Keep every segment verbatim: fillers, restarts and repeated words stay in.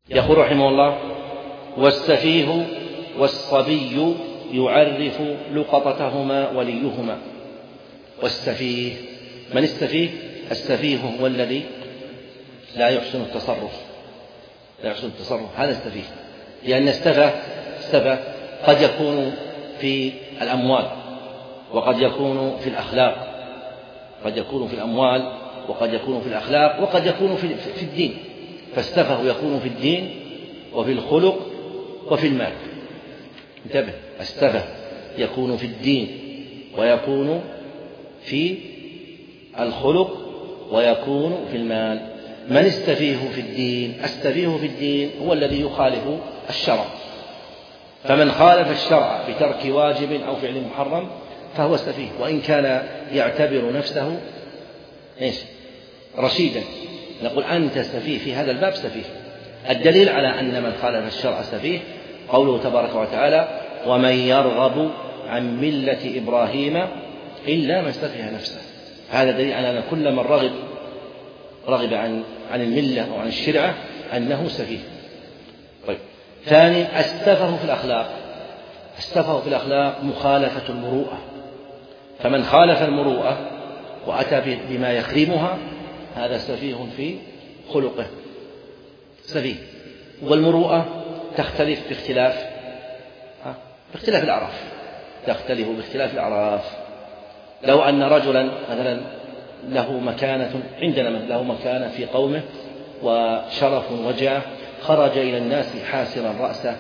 يقول رحمه الله: والسفيه والصبي يعرف لقطتهما وليهما. والسفيه، من السفيه؟ السفيه هو الذي لا يحسن التصرف، لا يحسن التصرف، هذا السفيه. لأن السفه السفه قد يكون في الأموال، وقد يكون في الأخلاق، قد يكون في الأموال وقد يكون في الأخلاق وقد يكون في الدين. فالسفه يكون في الدين وفي الخلق وفي المال. انتبه، السفه يكون في الدين ويكون في الخلق ويكون في المال. من السفيه في الدين؟ السفيه في الدين هو الذي يخالف الشرع، فمن خالف الشرع بترك واجب أو فعل محرم فهو سفيه، وإن كان يعتبر نفسه إيش؟ رشيدا. نقول أنت سفيه في هذا الباب، سفيه. الدليل على أن من خالف الشرع سفيه قوله تبارك وتعالى: ومن يرغب عن ملة إبراهيم إلا من سفه نفسه. هذا دليل على أن كل من رغب رغب عن عن الملة وعن الشرعة أنه سفيه. طيب، ثاني، السفه في الأخلاق. السفه في الأخلاق مخالفة المروءة، فمن خالف المروءة وأتى بما يخرمها هذا سفيه في خلقه، سفيه. والمروءة تختلف باختلاف باختلاف الأعراف، تختلف باختلاف الأعراف. لو أن رجلا مثلا له مكانة عندنا، له مكانة في قومه وشرف وجاه، خرج إلى الناس حاسرا رأسه،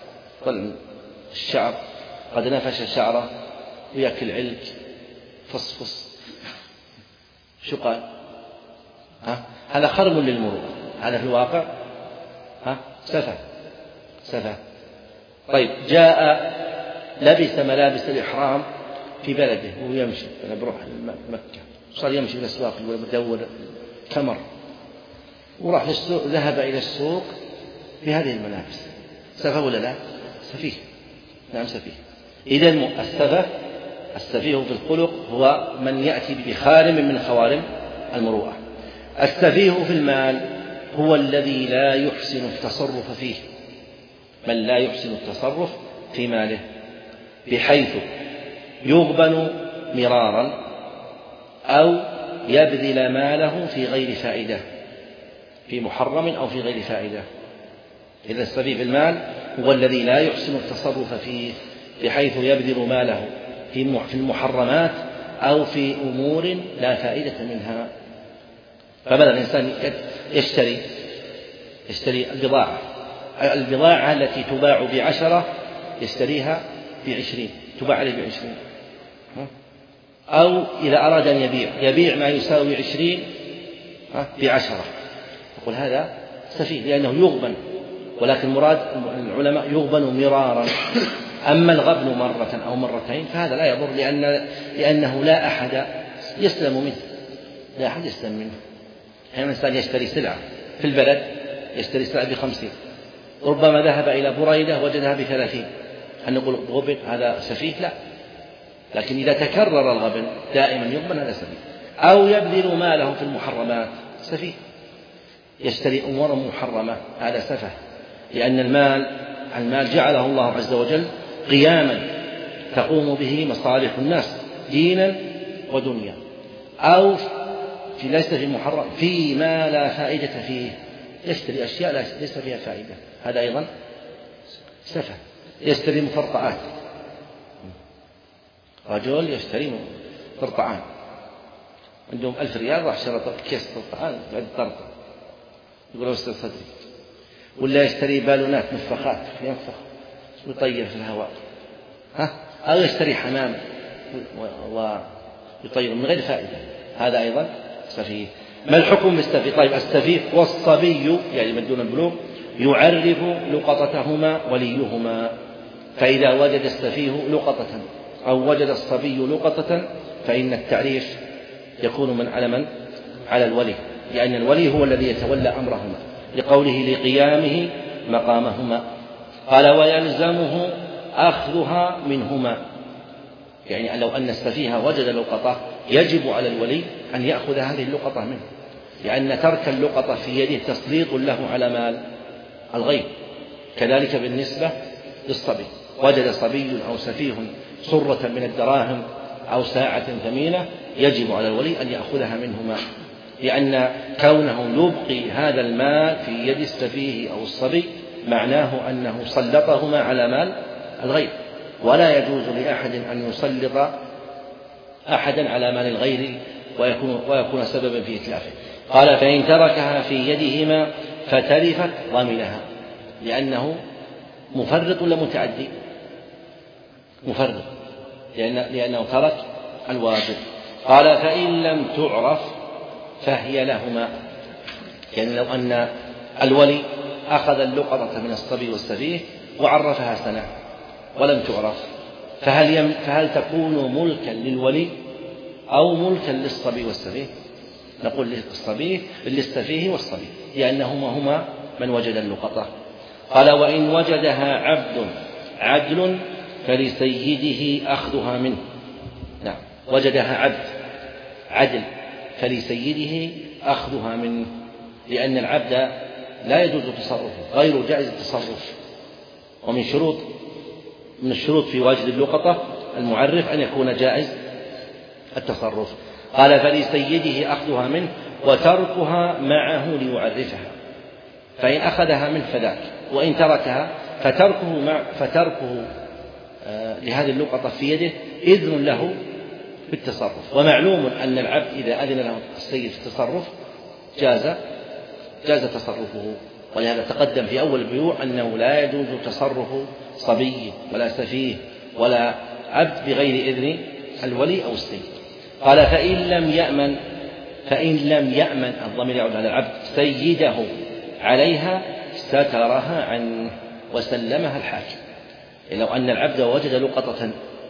الشعر قد نفش شعره ويأكل علك فصفص، شو قال؟ ها؟ هذا خرم للمروءة، هذا في الواقع ها؟ سفه سفه. طيب، جاء لبس ملابس الإحرام في بلده وهو يمشي، أنا بروح مكة، صار يمشي في الأسواق ويدور تمر، وراح للسوق، ذهب إلى السوق بهذه الملابس، سفه ولا لا؟ سفيه، نعم سفيه. إذن السفه السفيه في الخلق هو من يأتي بخارم من خوارم المروءة. السفيه في المال هو الذي لا يحسن التصرف فيه، من لا يحسن التصرف في ماله، بحيث يغبن مرارا أو يبذل ماله في غير فائدة، في محرم أو في غير فائدة. إذا السفيه في المال هو الذي لا يحسن التصرف فيه، بحيث يبذل ماله في المحرمات أو في أمور لا فائدة منها. فبدأ الإنسان يشتري يشتري البضاعة البضاعة التي تباع بعشرة يشتريها بعشرين، تباع عليه بعشرين. أو إذا أراد أن يبيع يبيع ما يساوي عشرين بعشرة، يقول هذا سفيه لأنه يغبن. ولكن مراد العلماء يغبن مرارا. أما الغبن مرة أو مرتين فهذا لا يضر، لأن لأنه لا أحد يسلم منه، لا أحد يسلم منه. يعني الإنسان يشتري سلعة في البلد، يشتري سلعة بخمسين، ربما ذهب إلى بريدة وجدها بثلاثين، هل نقول غبن هذا سفيه؟ لا. لكن إذا تكرر الغبن دائما يغبن هذا سفيه. أو يبذل ماله في المحرمات، سفيه، يشتري أمور محرمة، هذا سفه، لأن المال المال جعله الله عز وجل قياما تقوم به مصالح الناس دينا ودنيا. أو في ليس في محرم، فيما لا فائدة فيه، يشتري أشياء ليس فيها فائدة، هذا أيضا سفه. يشتري مفرطعات، رجل يشتري فرطعان عندهم ألف ريال، راح شرى كيس فرطعان بعد طرطة، يقول له استر صدري. ولا يشتري بالونات نفخات ينفخ ويطير في الهواء، ها؟ أو يشتري حمام ويطير من غير فائدة، هذا أيضا سفيه. ما الحكم بالسفيه؟ طيب، السفيه والصبي يعني من دون البلوغ يعرف لقطتهما وليهما، فإذا وجد السفيه لقطة أو وجد الصبي لقطة فإن التعريف يكون من على من؟ على الولي، لأن الولي هو الذي يتولى أمرهما، لقوله لقيامه مقامهما. قال: ويلزمه أخذها منهما، يعني لو أن السفيه وجد لقطة يجب على الولي أن يأخذ هذه اللقطة منه، لأن ترك اللقطة في يده تسليط له على مال الغير. كذلك بالنسبة للصبي، وجد صبي أو سفيه صرة من الدراهم أو ساعة ثمينة يجب على الولي أن يأخذها منهما، لأن كونه يبقي هذا المال في يد السفيه أو الصبي معناه أنه سلطهما على مال الغير، ولا يجوز لأحد أن يسلط أحدا على مال الغير ويكون, ويكون سببا في إتلافه. قال فإن تركها في يدهما فتلفت ضمنها، لأنه مفرط ولا متعدي؟ مفرط، لأن لأنه ترك الواجب. قال فإن لم تعرف فهي لهما، يعني لو أن الولي أخذ اللقطة من الصبي والسفيه وعرفها سنة ولم تعرف، فهل, يم فهل تكون ملكا للولي أو ملكا للصبي والسفيه؟ نقول للصبي للسفيه والصبي، لأنهما هما من وجد اللقطة. قال وإن وجدها عبد عدل فلسيده أخذها منه. نعم، وجدها عبد عدل فلسيده أخذها منه، لأن العبد لا يجوز تصرفه، غير جائز التصرف، ومن شروط من الشروط في واجد اللقطة المعرف أن يكون جائز التصرف. قال فلسيده أخذها منه وتركها معه ليعرفها، فإن أخذها منه فذاك، وإن تركها فتركه, مع فتركه آه لهذه اللقطة في يده إذن له بالتصرف. ومعلوم أن العبد إذا أذن له السيد في التصرف جاز جاز تصرفه، ولهذا تقدم في أول البيوع أنه لا يجوز تصرف صبي ولا سفيه ولا عبد بغير إذن الولي أو السيد. قال فإن لم يأمن فإن لم يأمن الضمير يعود على العبد سيده عليها سترها عنه وسلمها الحاكم. لو أن العبد وجد لقطة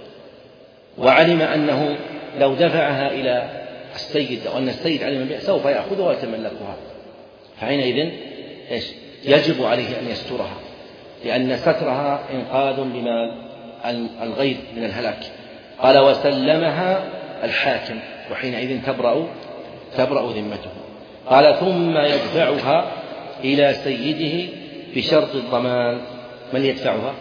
وعلم أنه لو دفعها إلى السيد أو أن السيد علم بها سوف يأخذها ويتملكها، فحينئذ يجب عليه أن يسترها، لأن سترها إنقاذ لمال الغير من الهلاك. قال وسلمها الحاكم، وحينئذ تبرأ تبرأ ذمته. قال ثم يدفعها إلى سيده بشرط الضمان. من يدفعها؟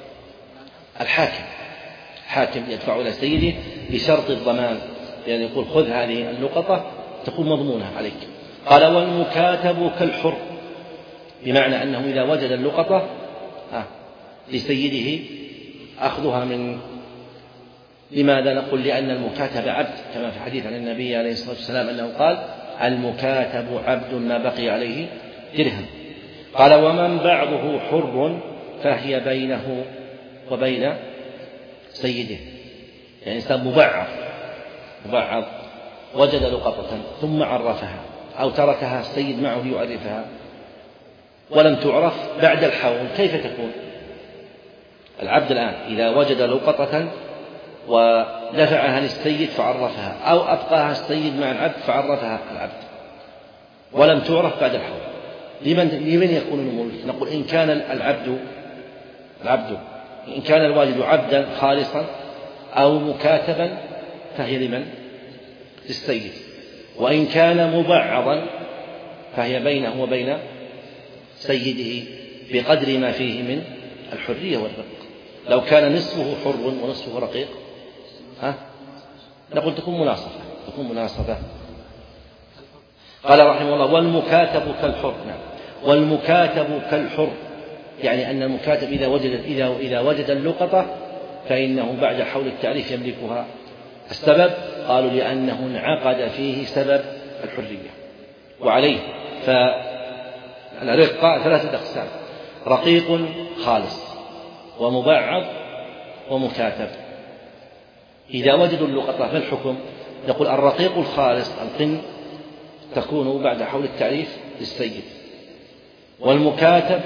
الحاكم. الحاكم يدفع إلى سيده بشرط الضمان، يعني يقول خذ هذه اللقطة تكون مضمونة عليك. قال والمكاتب كالحر، بمعنى أنه إذا وجد اللقطة آه لسيده أخذها من. لماذا نقول؟ لأن المكاتب عبد، كما في حديث عن النبي عليه الصلاة والسلام أنه قال المكاتب عبد ما بقي عليه درهم. قال ومن بعضه حر فهي بينه وبين سيده، يعني إنسان مبعض مبعض وجد لقطة ثم عرفها أو تركها السيد معه ليعرفها ولم تعرف بعد الحول، كيف تكون؟ العبد الآن إذا وجد لقطة ودفعها للسيد فعرفها، أو أبقاها السيد مع العبد فعرفها العبد ولم تعرف بعد الحول، لمن, لمن يكون الملك؟ نقول إن كان العبد العبد إن كان الوالد عبدا خالصا أو مكاتبا فهي لمن؟ للسيد. وإن كان مبعضا فهي بينه وبين سيده بقدر ما فيه من الحرية والرق. لو كان نصفه حر ونصفه رقيق ها نقول تكون مناصفة تكون مناصفة. قال رحمه الله والمكاتب كالحر. نعم، والمكاتب كالحر، يعني أن المكاتب إذا وجد إذا إذا وجد اللقطة فإنه بعد حول التعريف يملكها. السبب قالوا لأنه انعقد فيه سبب الحرية. وعليه فالرق ثلاثة أقسام: رقيق خالص ومبعض ومكاتب. إذا وجدوا اللقطة في الحكم يقول الرقيق الخالص القن تكون بعد حول التعريف للسيد، والمكاتب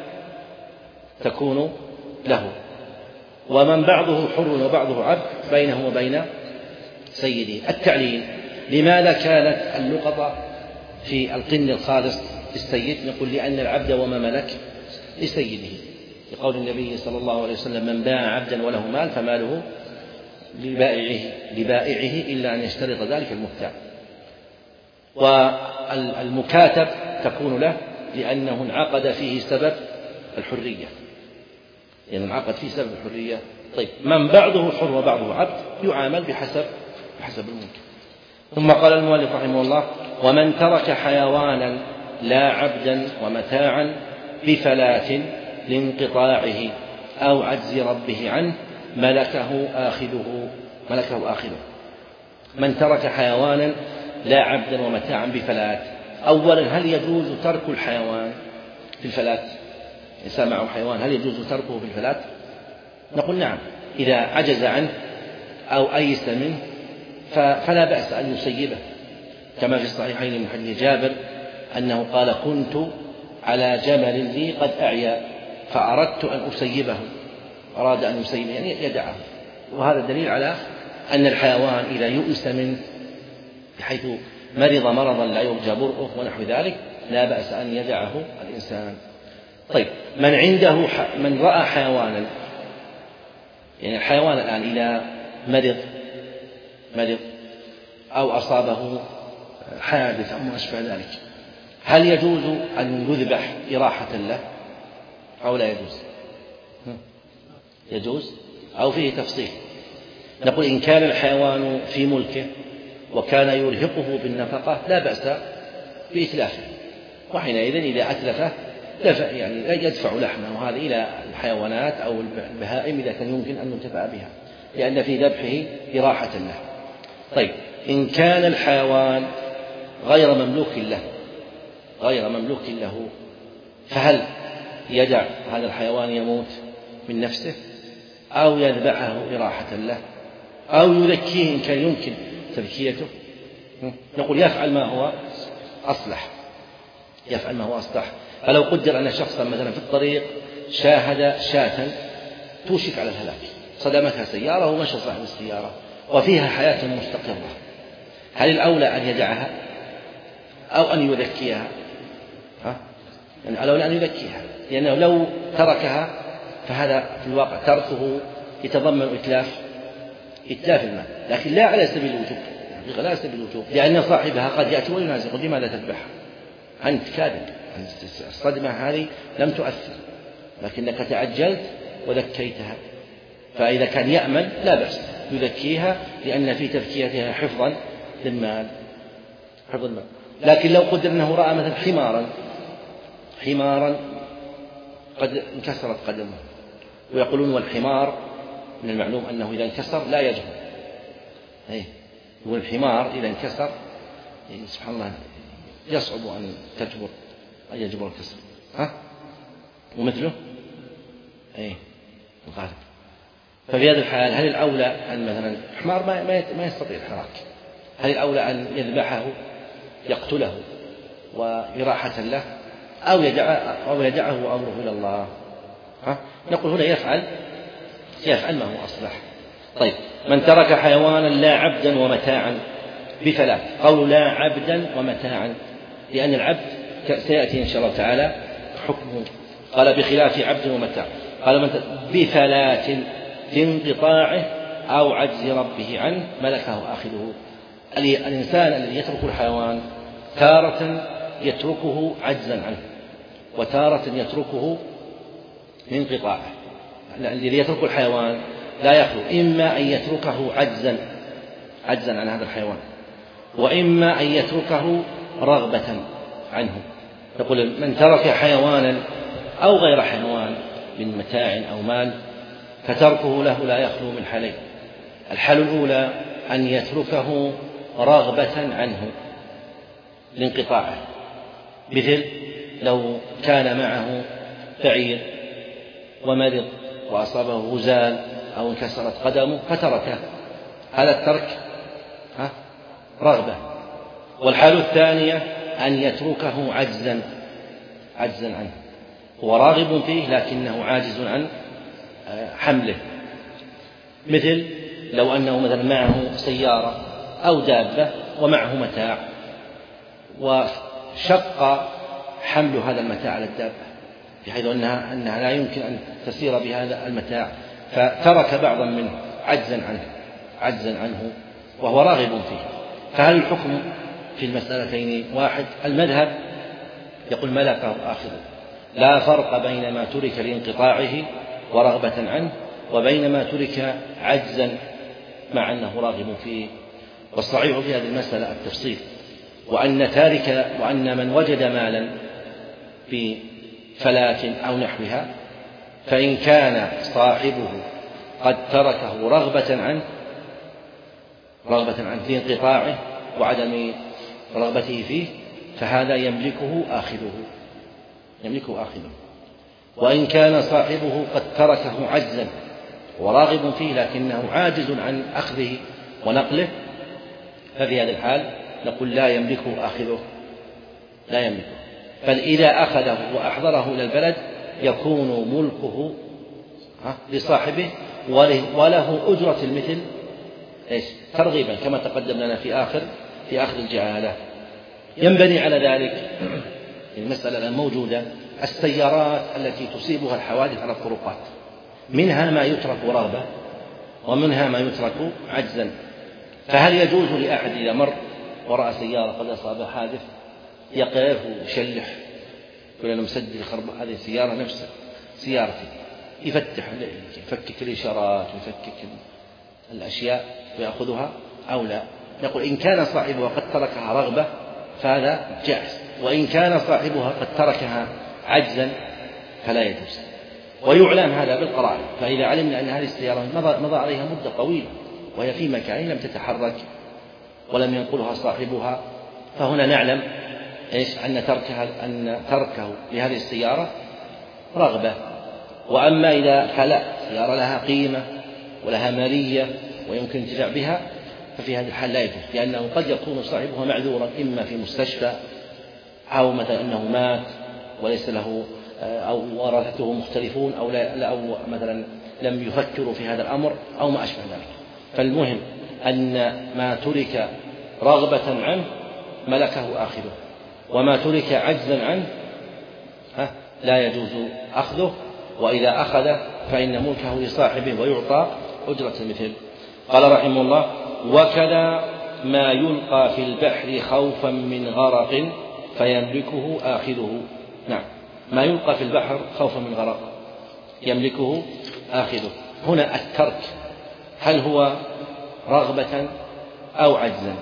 تكون له، ومن بعضه حر وبعضه عبد بينه وبين سيده. التعليل: لماذا كانت اللقطة في القن الخالص للسيد؟ نقول لأن العبد وما ملك لسيده، لقول النبي صلى الله عليه وسلم: من باع عبدا وله مال فماله لبائعه, لبائعه إلا أن يشترط ذلك المبتاع. والمكاتب تكون له لأنه انعقد فيه سبب الحرية، لأنه انعقد فيه سبب الحرية. طيب من بعضه حر وبعضه عبد يعامل بحسب بحسب الممكن. ثم قال المؤلف رحمه الله: ومن ترك حيوانا لا عبدا ومتاعا بفلاة لانقطاعه أو عجز ربه عنه ملكه آخذه ملكه آخذه من ترك حيوانا لا عبدا ومتاعا بفلاة. أولا، هل يجوز ترك الحيوان في الفلاة؟ إنسان معه حيوان هل يجوز تركه في الفلاة؟ نقول نعم، إذا عجز عنه أو أيس منه فلا بأس أن يسيبه، كما في الصحيحين من حديث جابر أنه قال: كنت على جمل لي قد أعيا فأردت أن أسيبه، أراد أن يسيبه يعني يدعه. وهذا دليل على أن الحيوان إذا يؤس منه بحيث مرض مرضا لا يرجى برؤه ونحو ذلك لا بأس أن يدعه الإنسان. طيب، من عنده من رأى حيوانا، يعني الحيوان الآن إذا مرض مرض أو أصابه حادث أو ما أشبه ذلك، هل يجوز أن يذبح إراحة له أو لا يجوز؟ يجوز أو فيه تفصيل. نقول إن كان الحيوان في ملكه وكان يرهقه بالنفقة لا بأس بإتلافه، وحينئذ إذا أتلفه يعني يدفع لحمه وهذا إلى الحيوانات أو البهائم إذا كان يمكن أن ينتفع بها، لأن في ذبحه إراحة له. طيب، إن كان الحيوان غير مملوك له غير مملوك له فهل يدع هذا الحيوان يموت من نفسه أو يذبحه إراحة له أو يذكيه إن كان يمكن تذكيته؟ نقول يفعل ما هو أصلح يفعل ما هو أصلح. فلو قدر أن شخصا مثلا في الطريق شاهد شاة توشك على الهلاك، صدمتها سيارة ومشى صاحب السيارة وفيها حياة مستقرة، هل الأولى أن يدعها أو أن يذكيها؟ ها؟ يعني الأولى أن يذكيها، لأنه لو تركها فهذا في الواقع تركه يتضمن إتلاف إتلاف المال، لكن لا على سبيل الوجوب لا على سبيل الوجوب لأن صاحبها قد يأتي وينازع: لماذا تذبحها؟ أنت كاذب، الصدمة هذه لم تؤثر لكنك تعجلت وذكيتها. فإذا كان يأمن لا بأس يذكيها لأن في تذكيتها حفظا للمال حفظ المال. لكن لو قدر أنه رأى مثلا حمارا حمارا قد انكسرت قدمه، ويقولون والحمار من المعلوم أنه إذا انكسر لا يجبر، أيه يقول الحمار إذا انكسر يعني سبحان الله يصعب أن تجبر أن يجبر الكسر، ها ومثله أيه الغالب. ففي هذه الحال هل الأولى أن مثلا الحمار ما يستطيع الحراك، هل الأولى أن يذبحه يقتله وإراحة له أو يدعه أو يدعه أمره إلى الله؟ ها؟ نقول هنا يفعل يفعل ما هو أصلح. طيب، من ترك حيوانا لا عبدا ومتاعا بفلاة، قول لا عبدا ومتاعا لأن العبد سيأتي إن شاء الله تعالى حكمه، قال بخلاف عبد ومتاع، قال من بفلاة لانقطاعه أو عجز ربه عنه ملكه آخذه. الإنسان الذي يترك الحيوان تارة يتركه عجزا عنه وتارة يتركه لانقطاعه. الذي يترك الحيوان لا يخلو إما أن يتركه عجزا عجزا عن هذا الحيوان، وإما أن يتركه رغبة عنه. يقول من ترك حيوانا أو غير حيوان من متاع أو مال فتركه له لا يخلو من حالين: الحال الأولى أن يتركه رغبة عنه لانقطاعه، مثل لو كان معه بعير ومرض وأصابه غزال أو انكسرت قدمه فتركه، هذا الترك ها رغبة. والحال الثانية أن يتركه عجزا عجزا عنه، هو راغب فيه لكنه عاجز عن حمله، مثل لو أنه مثلا معه سيارة أو دابة ومعه متاع وشق حمل هذا المتاع على الدابة بحيث أنها, أنها لا يمكن أن تسير بهذا المتاع، فترك بعضا منه عجزا عنه عجزا عنه وهو راغب فيه. فهل الحكم في المسألتين واحد؟ المذهب يقول ملكه آخذه. لا فرق بين ما ترك لانقطاعه ورغبة عنه وبين ما ترك عجزا مع أنه راغب فيه. والصحيح في هذه المسألة التفصيل، وأن تارك وأن من وجد مالا في فلاة أو نحوها فإن كان صاحبه قد تركه رغبة عنه رغبة عنه في انقطاعه وعدم رغبته فيه فهذا يملكه آخذه يملكه آخذه. وإن كان صاحبه قد تركه عجزا وراغب فيه لكنه عاجز عن أخذه ونقله ففي هذا الحال نقول لا يملكه آخذه لا يملكه بل إذا أخذه وأحضره إلى البلد يكون ملكه لصاحبه وله أجرة المثل إيش ترغيبا كما تقدم لنا في آخر في آخر الجعالة. ينبني على ذلك المسألة الموجودة السيارات التي تصيبها الحوادث على الطرقات، منها ما يترك رغبة ومنها ما يترك عجزا. فهل يجوز لأحد إذا مر وراء سيارة قد أصاب حادث يقف ويشلح يقول أنا مسجل الخربة هذه السيارة نفسها سيارتي، يفتح يفكك الإشارات ويفكك الأشياء ويأخذها أو لا؟ نقول إن كان صاحبها قد تركها رغبة فهذا جائز، وإن كان صاحبها قد تركها عجزا فلا يجوز. ويعلم هذا بالقرائن، فإذا علمنا أن هذه السيارة مضى عليها مدة طويلة وهي في مكان لم تتحرك ولم ينقلها صاحبها فهنا نعلم إيش أن تركها أن تركه لهذه السيارة رغبة. وأما إذا كلا سيارة لها قيمة ولها مالية ويمكن الانتفاع بها ففي هذا الحال لا يجوز، لأنه قد يكون صاحبها معذورا إما في مستشفى أو مثلا أنه مات وليس له أو ورثته مختلفون أو, لا أو مثلا لم يفكروا في هذا الأمر أو ما أشبه ذلك. فالمهم أن ما ترك رغبة عنه ملكه آخذه، وما ترك عجزا عنه لا يجوز أخذه، وإذا أخذ فإن ملكه لصاحبه ويعطى أجرة المثل. قال رحمه الله وكذا ما يلقى في البحر خوفا من غرق فيملكه آخذه. نعم ما يلقى في البحر خوفا من غرق يملكه آخذه. هنا الترك هل هو رغبة أو عجزا؟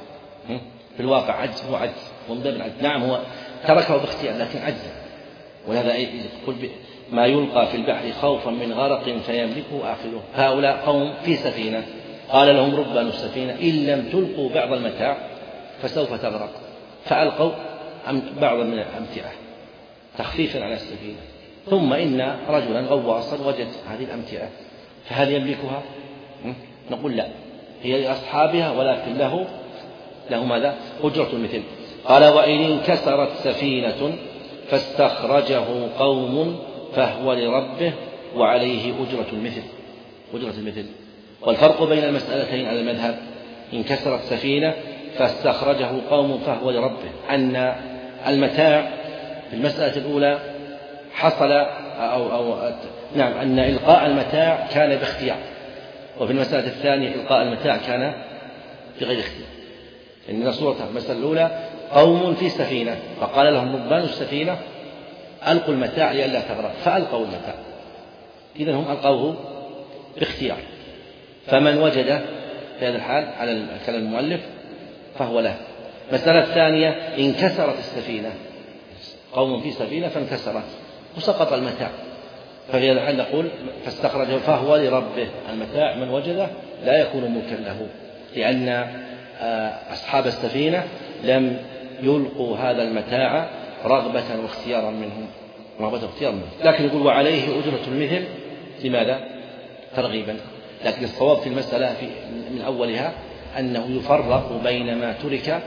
في الواقع عجز هو عجز ومن العجز. نعم هو تركه باختيار لكن عجزا، ولهذا يقول ما يلقى في البحر خوفا من غرق فيملكه آخذه. هؤلاء قوم في سفينة قال لهم ربان السفينة إن لم تلقوا بعض المتاع فسوف تغرق، فألقوا بعض من الأمتعة تخفيفا على السفينة، ثم إن رجلا غواصا وجد هذه الأمتعة فهل يملكها؟ نقول لا، هي لأصحابها ولكن له له ماذا؟ أجرة المثل. قال وإن انكسرت سفينة فاستخرجه قوم فهو لربه وعليه أجرة المثل أجرة المثل. والفرق بين المسألتين على المذهب انكسرت سفينة فاستخرجه قوم فهو لربه أن المتاع في المسألة الأولى حصل أو, أو نعم أن إلقاء المتاع كان باختيار، وفي المسألة الثانية إلقاء المتاع كان بغير اختيار. إن صورة المسألة الأولى قوم في سفينة فقال لهم ربان السفينة ألقوا المتاع لئلا تغرق فألقوا المتاع، إذن هم ألقوه باختيار. فمن وجد في هذا الحال على كلام المؤلف فهو له. المسألة الثانية انكسرت السفينة، قوم في سفينة فانكسرت وسقط المتاع، ففي هذا الحال نقول فاستخرجه فهو لربه. المتاع من وجده لا يكون ملكا له، لأن أصحاب السفينة لم يلقوا هذا المتاع رغبة واختيارا منهم رغبة واختيارا منهم. لكن يقول وعليه أجرة المثل لماذا؟ ترغيبا. لكن الصواب في المسألة في من أولها أنه يفرق بين ما ترك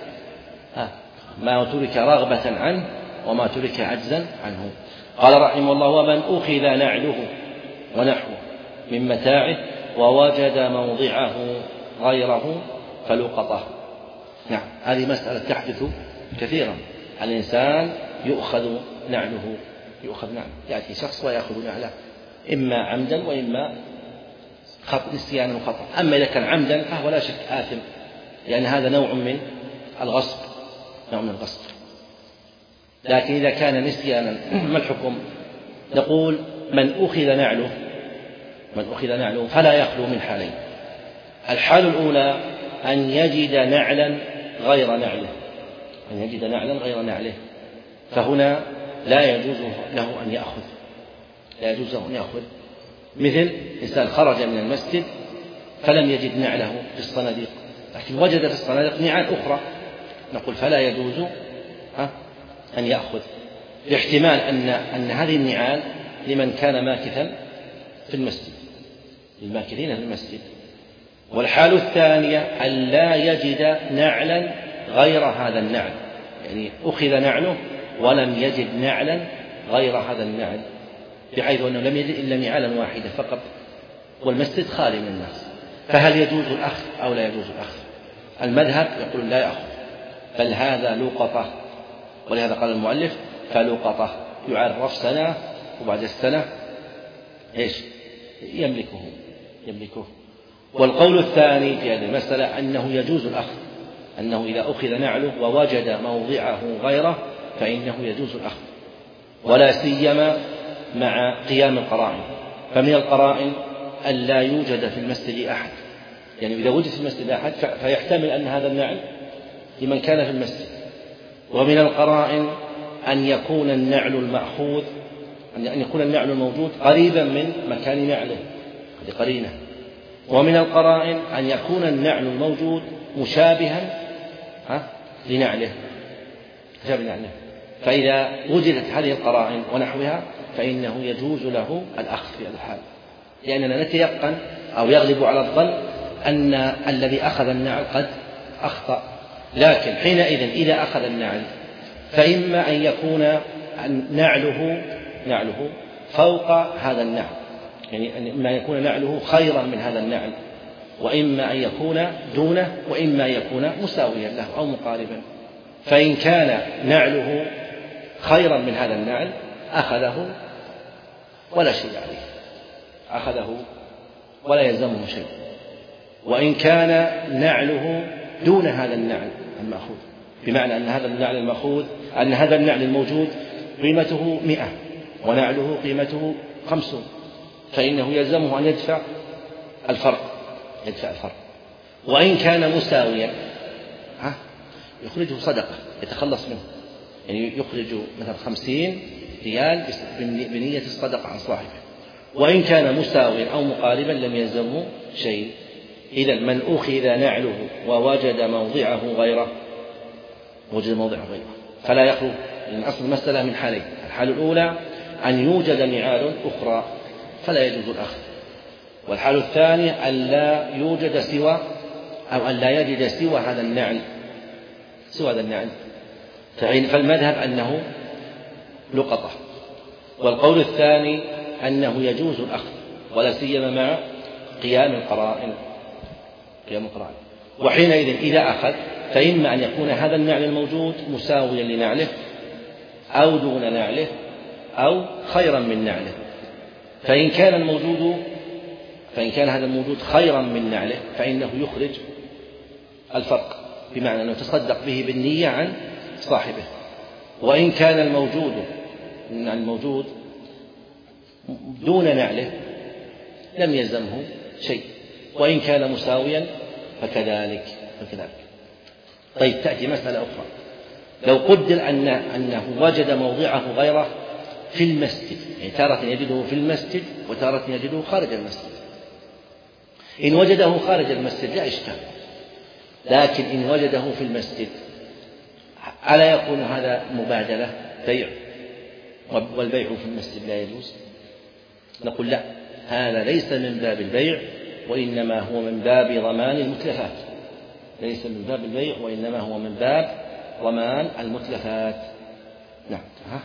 ما ترك رغبة عنه وما ترك عجزا عنه. قال رحمه الله ومن أخذ نعله ونحوه من متاعه ووجد موضعه غيره فلقطه. نعم هذه مسألة تحدث كثيرا، الإنسان يؤخذ نعله يؤخذ نعله يأتي شخص ويأخذ نعله إما عمدا وإما خطأ نسيانا وخطأ. أما إذا كان عمدا فهو لا شك آثم، لأن هذا نوع من الغصب نوع من الغصب. لكن إذا كان نسيانا ما الحكم؟ نقول من أخذ نعله من أخذ نعله فلا يخلو من حالين. الحال الأولى أن يجد نعلا غير نعله أن يجد نعلا غير نعله فهنا لا يجوز له أن يأخذ لا يجوز له أن يأخذ مثل إنسان خرج من المسجد فلم يجد نعله في الصناديق لكن وجد في الصناديق نعال أخرى، نقول فلا يجوز أن يأخذ لاحتمال أن أن هذه النعال لمن كان ماكثا في المسجد للماكثين في المسجد. والحال الثانية أن لا يجد نعلا غير هذا النعل، يعني أخذ نعله ولم يجد نعلا غير هذا النعل بحيث أنه لم يجد إلا نعالا واحدة فقط والمسجد خالي من الناس، فهل يجوز الأخذ أو لا يجوز الأخذ؟ المذهب يقول لا يأخذ بل هذا لقطة، ولهذا قال المؤلف فلقطة يعرف سنة وبعد السنة إيش يملكه يملكه. والقول الثاني في هذه المسألة أنه يجوز الأخذ، أنه إذا أخذ نعله ووجد موضعه غيره فإنه يجوز الأخذ، ولا سيما مع قيام القرائن. فمن القرائن أن لا يوجد في المسجد أحد، يعني إذا وجد في المسجد أحد فيحتمل أن هذا النعل لمن كان في المسجد. ومن القرائن أن يكون النعل المأخوذ أن يكون النعل الموجود قريبا من مكان نعله لقرينه. ومن القرائن أن يكون النعل الموجود مشابها لنعله مشابه لنعله. فإذا وجدت هذه القرائن ونحوها فإنه يجوز له الأخذ في هذا الحال، لأننا نتيقن أو يغلب على الظن أن الذي أخذ النعل قد أخطأ. لكن حينئذ إذا أخذ النعل فإما أن يكون نعله نعله فوق هذا النعل، يعني إما أن يكون نعله خيرا من هذا النعل، وإما أن يكون دونه، وإما أن يكون مساويا له أو مقاربا. فإن كان نعله خيرا من هذا النعل أخذه ولا شيء عليه، أخذه ولا يلزمه شيء. وإن كان نعله دون هذا النعل المأخوذ، بمعنى أن هذا النعل المأخوذ أن هذا النعل الموجود قيمته مئة ونعله قيمته خمسون، فإنه يلزمه أن يدفع الفرق يدفع الفرق. وإن كان مساويا يخرجه صدقة يتخلص منه، يعني يخرج مثلا خمسين ريال بنية الصدقة عن صاحبه. وإن كان مساويا أو مقاربا لم يلزمه شيء. إذا من أخذ نعله ووجد موضعه غيره وجد موضعه غيره فلا يخلو، لأن أصل المسألة من حالين: الحال الأولى أن يوجد نعال أخرى فلا يجوز الأخذ، والحال الثاني أن لا يوجد سوى أو أن لا يجد سوى هذا النعل سوى هذا النعل فالمذهب أنه لقطة. والقول الثاني أنه يجوز الأخذ ولا سيما مع قيام القرائن قيام القرائن. وحينئذ إذا أخذ فإما أن يكون هذا النعل الموجود مساويا لنعله أو دون نعله أو خيرا من نعله. فإن كان الموجود فإن كان هذا الموجود خيرا من نعله فإنه يخرج الفرق، بمعنى أنه يتصدق به بالنية عن صاحبه. وإن كان الموجود الموجود دون نعله لم يلزمه شيء، وإن كان مساويا فكذلك فكذلك. طيب تأتي مسألة أخرى: لو قدر أن أنه وجد موضعه غيره في المسجد، يعني تارة يجده في المسجد وتارة يجده خارج المسجد. إن وجده خارج المسجد لا إشكال، لكن إن وجده في المسجد ألا يكون هذا مبادلة بيع؟ والبيع في المسجد لا يجوز؟ نقول لا، هذا ليس من باب البيع وإنما هو من باب ضمان المتلفات، ليس من باب البيع وإنما هو من باب ضمان المتلفات. نعم. ها؟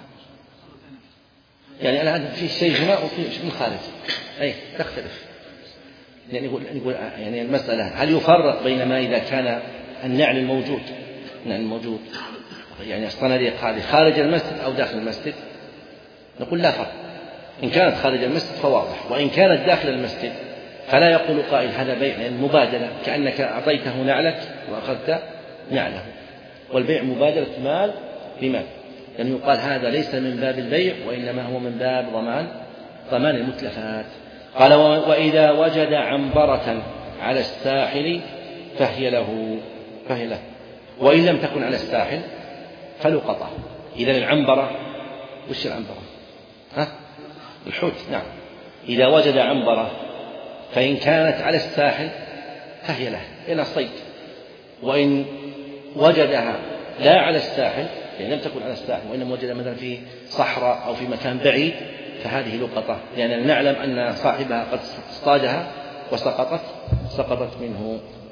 يعني الآن في شيء هنا وفي شيء من خارج، أي تختلف. يعني يقول يقول يعني المسألة هل يفرق بين ما إذا كان النعل الموجود النعل الموجود يعني الصناديق هذه خارج المسجد أو داخل المسجد؟ نقول لا فرق. إن كانت خارج المسجد فواضح، وإن كانت داخل المسجد فلا يقول قائل هذا بيع، يعني مبادلة، كأنك أعطيته نعلك وأخذت نعله، والبيع مبادلة مال بمال. يعني يقال هذا ليس من باب البيع وإنما هو من باب ضمان ضمان المتلفات. قال وإذا وجد عنبرة على الساحل فهي له فهي له وإن لم تكن على الساحل فلقطة. إذن العنبرة وش العنبرة؟ ها؟ الحوت. نعم. إذا وجد عنبرة فإن كانت على الساحل فهي له لأنها صيد، وإن وجدها لا على الساحل يعني لم تكن على الساحل وإنما وجدها مثلا في صحراء أو في مكان بعيد فهذه لقطة، لأن نعلم أن صاحبها قد اصطادها وسقطت سقطت منه